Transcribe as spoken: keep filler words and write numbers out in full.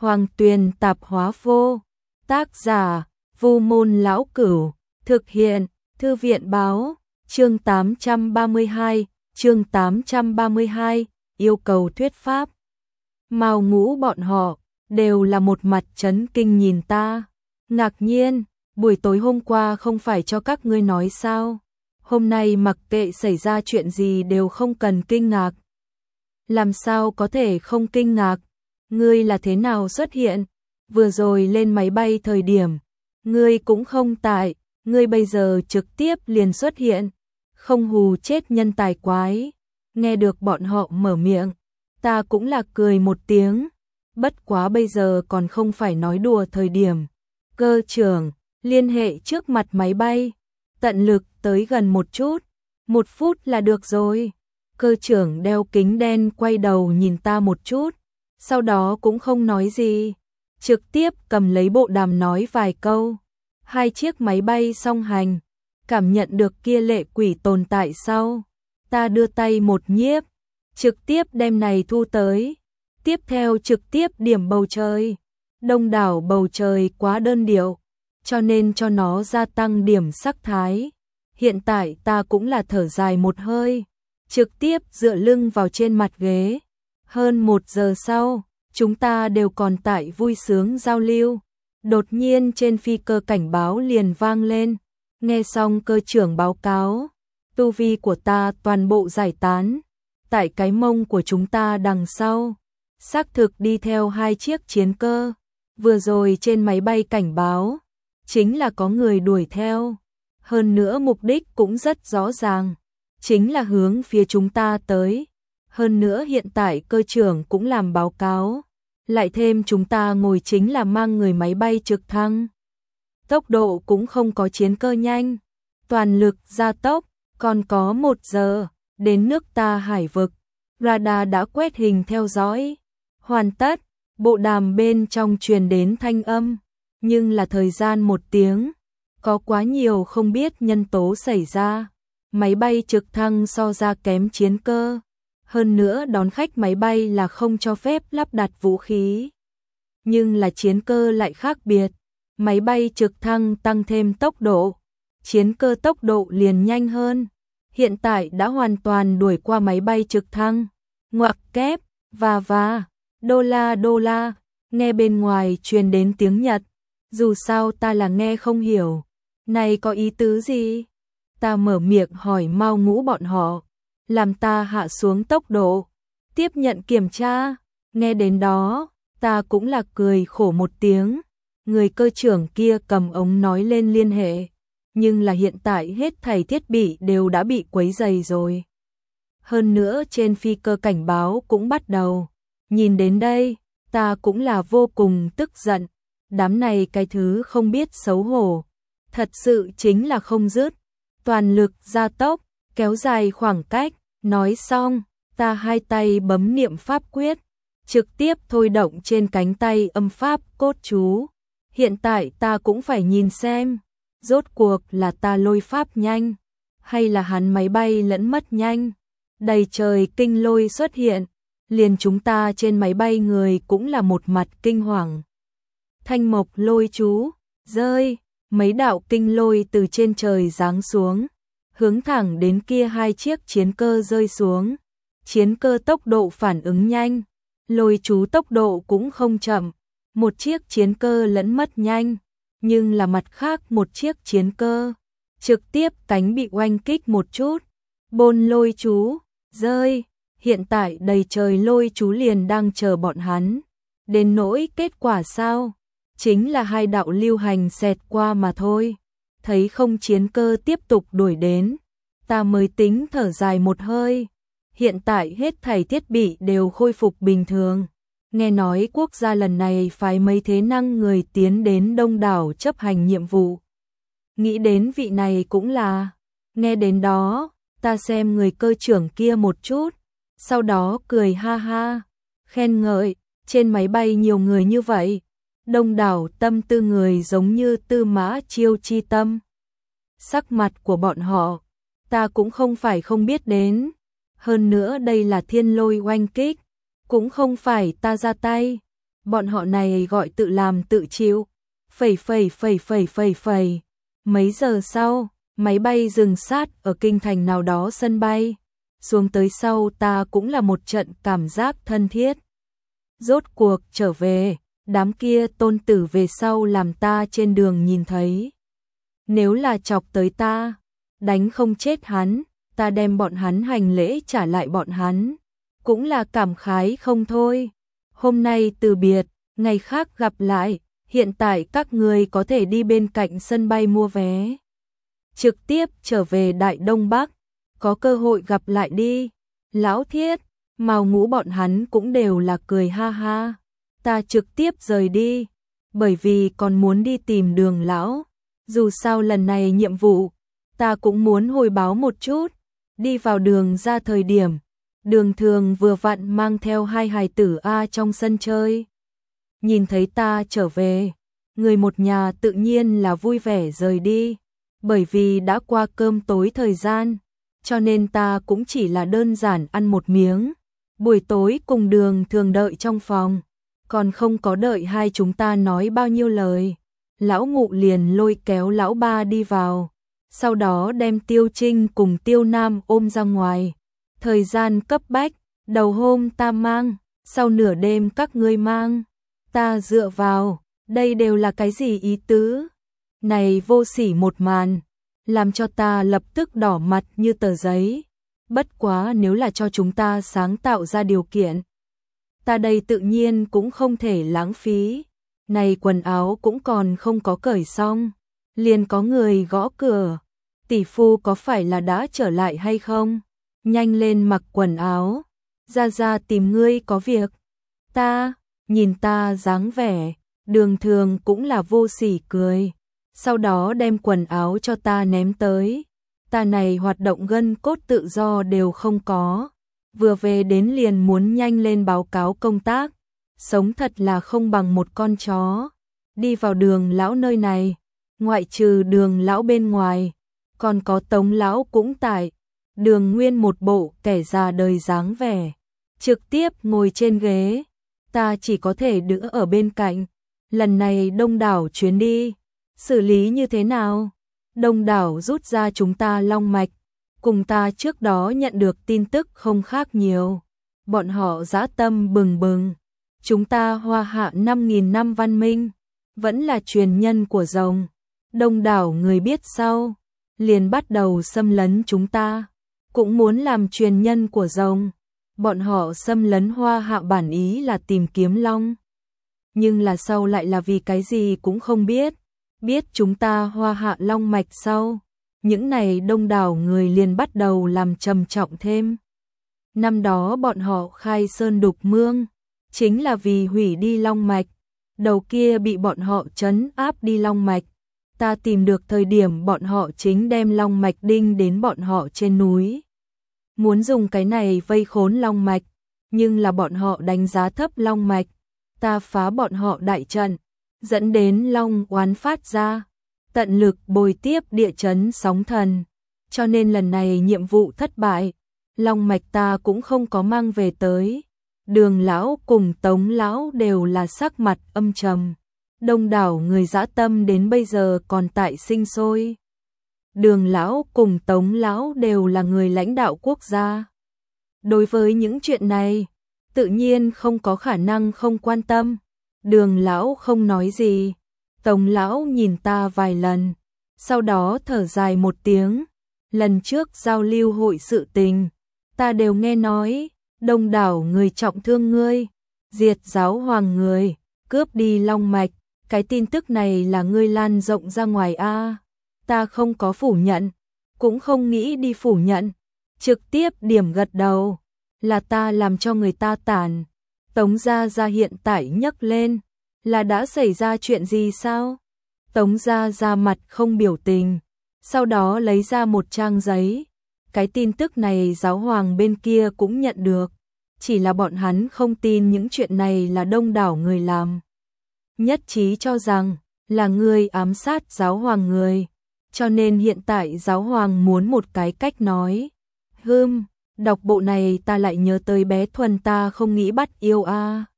Hoàng Tuyền Tạp Hóa Vô. Tác giả: Vu Môn Lão Cửu. Thực hiện: Thư viện báo. Chương tám trăm ba mươi hai, chương tám trăm ba mươi hai, yêu cầu thuyết pháp. Mao Ngũ bọn họ đều là một mặt chấn kinh nhìn ta. Ngạc nhiên, buổi tối hôm qua không phải cho các ngươi nói sao? Hôm nay mặc kệ xảy ra chuyện gì đều không cần kinh ngạc. Làm sao có thể không kinh ngạc? Ngươi là thế nào xuất hiện? Vừa rồi lên máy bay thời điểm, ngươi cũng không tại, ngươi bây giờ trực tiếp liền xuất hiện, không hù chết nhân tài quái. Nghe được bọn họ mở miệng, ta cũng là cười một tiếng, bất quá bây giờ còn không phải nói đùa thời điểm. Cơ trưởng, liên hệ trước mặt máy bay, tận lực tới gần một chút, một phút là được rồi. Cơ trưởng đeo kính đen quay đầu nhìn ta một chút, sau đó cũng không nói gì, trực tiếp cầm lấy bộ đàm nói vài câu. Hai chiếc máy bay song hành, cảm nhận được kia lệ quỷ tồn tại sau, ta đưa tay một nhiếp, trực tiếp đem này thu tới. Tiếp theo trực tiếp điểm bầu trời. Đông đảo bầu trời quá đơn điệu, cho nên cho nó gia tăng điểm sắc thái. Hiện tại ta cũng là thở dài một hơi, trực tiếp dựa lưng vào trên mặt ghế. Hơn một giờ sau, chúng ta đều còn tại vui sướng giao lưu. Đột nhiên trên phi cơ cảnh báo liền vang lên. Nghe xong cơ trưởng báo cáo, tu vi của ta toàn bộ giải tán. Tại cái mông của chúng ta đằng sau, xác thực đi theo hai chiếc chiến cơ. Vừa rồi trên máy bay cảnh báo, chính là có người đuổi theo. Hơn nữa mục đích cũng rất rõ ràng, chính là hướng phía chúng ta tới. Hơn nữa hiện tại cơ trưởng cũng làm báo cáo, lại thêm chúng ta ngồi chính là mang người máy bay trực thăng. Tốc độ cũng không có chiến cơ nhanh, toàn lực gia tốc, còn có một giờ, đến nước ta hải vực. Radar đã quét hình theo dõi, hoàn tất, bộ đàm bên trong truyền đến thanh âm, nhưng là thời gian một tiếng, có quá nhiều không biết nhân tố xảy ra. Máy bay trực thăng so ra kém chiến cơ, hơn nữa đón khách máy bay là không cho phép lắp đặt vũ khí. Nhưng là chiến cơ lại khác biệt, máy bay trực thăng tăng thêm tốc độ, chiến cơ tốc độ liền nhanh hơn. Hiện tại đã hoàn toàn đuổi qua máy bay trực thăng. Ngoặc kép, và và, đô la đô la, nghe bên ngoài truyền đến tiếng Nhật. Dù sao ta là nghe không hiểu, này có ý tứ gì? Ta mở miệng hỏi Mao Ngũ bọn họ, làm ta hạ xuống tốc độ, tiếp nhận kiểm tra. Nghe đến đó, ta cũng là cười khổ một tiếng. Người cơ trưởng kia cầm ống nói lên liên hệ, nhưng là hiện tại hết thảy thiết bị đều đã bị quấy rầy rồi. Hơn nữa trên phi cơ cảnh báo cũng bắt đầu. Nhìn đến đây, ta cũng là vô cùng tức giận. Đám này cái thứ không biết xấu hổ, thật sự chính là không dứt. Toàn lực gia tốc, kéo dài khoảng cách. Nói xong, ta hai tay bấm niệm pháp quyết, trực tiếp thôi động trên cánh tay âm pháp cốt chú. Hiện tại ta cũng phải nhìn xem, rốt cuộc là ta lôi pháp nhanh, hay là hắn máy bay lẫn mất nhanh. Đầy trời kinh lôi xuất hiện, liền chúng ta trên máy bay người cũng là một mặt kinh hoàng. Thanh mộc lôi chú, rơi, mấy đạo kinh lôi từ trên trời giáng xuống, hướng thẳng đến kia hai chiếc chiến cơ rơi xuống. Chiến cơ tốc độ phản ứng nhanh, lôi chú tốc độ cũng không chậm. Một chiếc chiến cơ lẫn mất nhanh, nhưng là mặt khác một chiếc chiến cơ, trực tiếp cánh bị oanh kích một chút. Bôn lôi chú, rơi, hiện tại đầy trời lôi chú liền đang chờ bọn hắn. Đến nỗi kết quả sao? Chính là hai đạo lưu hành xẹt qua mà thôi. Thấy không chiến cơ tiếp tục đuổi đến, ta mới tính thở dài một hơi. Hiện tại hết thảy thiết bị đều khôi phục bình thường. Nghe nói quốc gia lần này phái mấy thế năng người tiến đến đông đảo chấp hành nhiệm vụ. Nghĩ đến vị này cũng là. Nghe đến đó, ta xem người cơ trưởng kia một chút, sau đó cười ha ha, khen ngợi, trên máy bay nhiều người như vậy, đông đảo tâm tư người giống như Tư Mã Chiêu chi tâm. Sắc mặt của bọn họ, ta cũng không phải không biết đến. Hơn nữa đây là thiên lôi oanh kích, cũng không phải ta ra tay, bọn họ này gọi tự làm tự chịu. Phẩy phẩy phẩy phẩy phẩy phẩy. Mấy giờ sau, máy bay dừng sát ở kinh thành nào đó sân bay. Xuống tới sau ta cũng là một trận cảm giác thân thiết. Rốt cuộc trở về, đám kia tôn tử về sau làm ta trên đường nhìn thấy. Nếu là chọc tới ta, đánh không chết hắn, ta đem bọn hắn hành lễ trả lại bọn hắn. Cũng là cảm khái không thôi. Hôm nay từ biệt, ngày khác gặp lại, hiện tại các người có thể đi bên cạnh sân bay mua vé. Trực tiếp trở về Đại Đông Bắc, có cơ hội gặp lại đi. Lão Thiết, Mao Ngũ bọn hắn cũng đều là cười ha ha. Ta trực tiếp rời đi, bởi vì còn muốn đi tìm Đường lão. Dù sao lần này nhiệm vụ, ta cũng muốn hồi báo một chút. Đi vào Đường ra thời điểm, Đường Thường vừa vặn mang theo hai hài tử A trong sân chơi. Nhìn thấy ta trở về, người một nhà tự nhiên là vui vẻ rời đi. Bởi vì đã qua cơm tối thời gian, cho nên ta cũng chỉ là đơn giản ăn một miếng. Buổi tối cùng Đường Thường đợi trong phòng, còn không có đợi hai chúng ta nói bao nhiêu lời. Lão Ngụ liền lôi kéo lão ba đi vào, sau đó đem Tiêu Trinh cùng Tiêu Nam ôm ra ngoài. Thời gian cấp bách, đầu hôm ta mang, sau nửa đêm các ngươi mang. Ta dựa vào, đây đều là cái gì ý tứ? Này vô sỉ một màn, làm cho ta lập tức đỏ mặt như tờ giấy. Bất quá nếu là cho chúng ta sáng tạo ra điều kiện, ta đây tự nhiên cũng không thể lãng phí. Này quần áo cũng còn không có cởi xong, liền có người gõ cửa. Tỷ phu có phải là đã trở lại hay không? Nhanh lên mặc quần áo, ra ra tìm ngươi có việc. Ta, nhìn ta dáng vẻ, Đường Thường cũng là vô sỉ cười. Sau đó đem quần áo cho ta ném tới. Ta này hoạt động gân cốt tự do đều không có. Vừa về đến liền muốn nhanh lên báo cáo công tác. Sống thật là không bằng một con chó. Đi vào Đường lão nơi này, ngoại trừ Đường lão bên ngoài, còn có Tống lão cũng tại. Đường Nguyên một bộ kẻ già đời dáng vẻ, trực tiếp ngồi trên ghế. Ta chỉ có thể đỡ ở bên cạnh. Lần này Đông đảo chuyến đi, xử lý như thế nào? Đông đảo rút ra chúng ta long mạch, cùng ta trước đó nhận được tin tức không khác nhiều. Bọn họ dã tâm bừng bừng. Chúng ta Hoa Hạ năm nghìn năm văn minh, vẫn là truyền nhân của rồng. Đông đảo người biết sau, liền bắt đầu xâm lấn chúng ta, cũng muốn làm truyền nhân của rồng. Bọn họ xâm lấn Hoa Hạ bản ý là tìm kiếm long. Nhưng là sau lại là vì cái gì cũng không biết. Biết chúng ta Hoa Hạ long mạch sau, những này đông đảo người liền bắt đầu làm trầm trọng thêm. Năm đó bọn họ khai sơn đục mương, chính là vì hủy đi long mạch. Đầu kia bị bọn họ trấn áp đi long mạch. Ta tìm được thời điểm bọn họ chính đem long mạch đinh đến bọn họ trên núi. Muốn dùng cái này vây khốn long mạch, nhưng là bọn họ đánh giá thấp long mạch. Ta phá bọn họ đại trận, dẫn đến long oán phát ra, tận lực bồi tiếp địa chấn sóng thần. Cho nên lần này nhiệm vụ thất bại, long mạch ta cũng không có mang về tới. Đường lão cùng Tống lão đều là sắc mặt âm trầm. Đông đảo người dã tâm đến bây giờ còn tại sinh sôi. Đường lão cùng Tống lão đều là người lãnh đạo quốc gia. Đối với những chuyện này, tự nhiên không có khả năng không quan tâm. Đường lão không nói gì. Tống lão nhìn ta vài lần, sau đó thở dài một tiếng. Lần trước giao lưu hội sự tình, ta đều nghe nói, đông đảo người trọng thương ngươi, diệt giáo hoàng người, cướp đi long mạch. Cái tin tức này là ngươi lan rộng ra ngoài a. Ta không có phủ nhận, cũng không nghĩ đi phủ nhận, trực tiếp điểm gật đầu, là ta làm cho người ta tàn. Tống gia gia hiện tại nhấc lên, là đã xảy ra chuyện gì sao? Tống gia gia mặt không biểu tình, sau đó lấy ra một trang giấy. Cái tin tức này giáo hoàng bên kia cũng nhận được, chỉ là bọn hắn không tin những chuyện này là đông đảo người làm. Nhất trí cho rằng là ngươi ám sát giáo hoàng người, cho nên hiện tại giáo hoàng muốn một cái cách nói. Hừm, đọc bộ này ta lại nhớ tới bé Thuần ta không nghĩ bắt yêu a.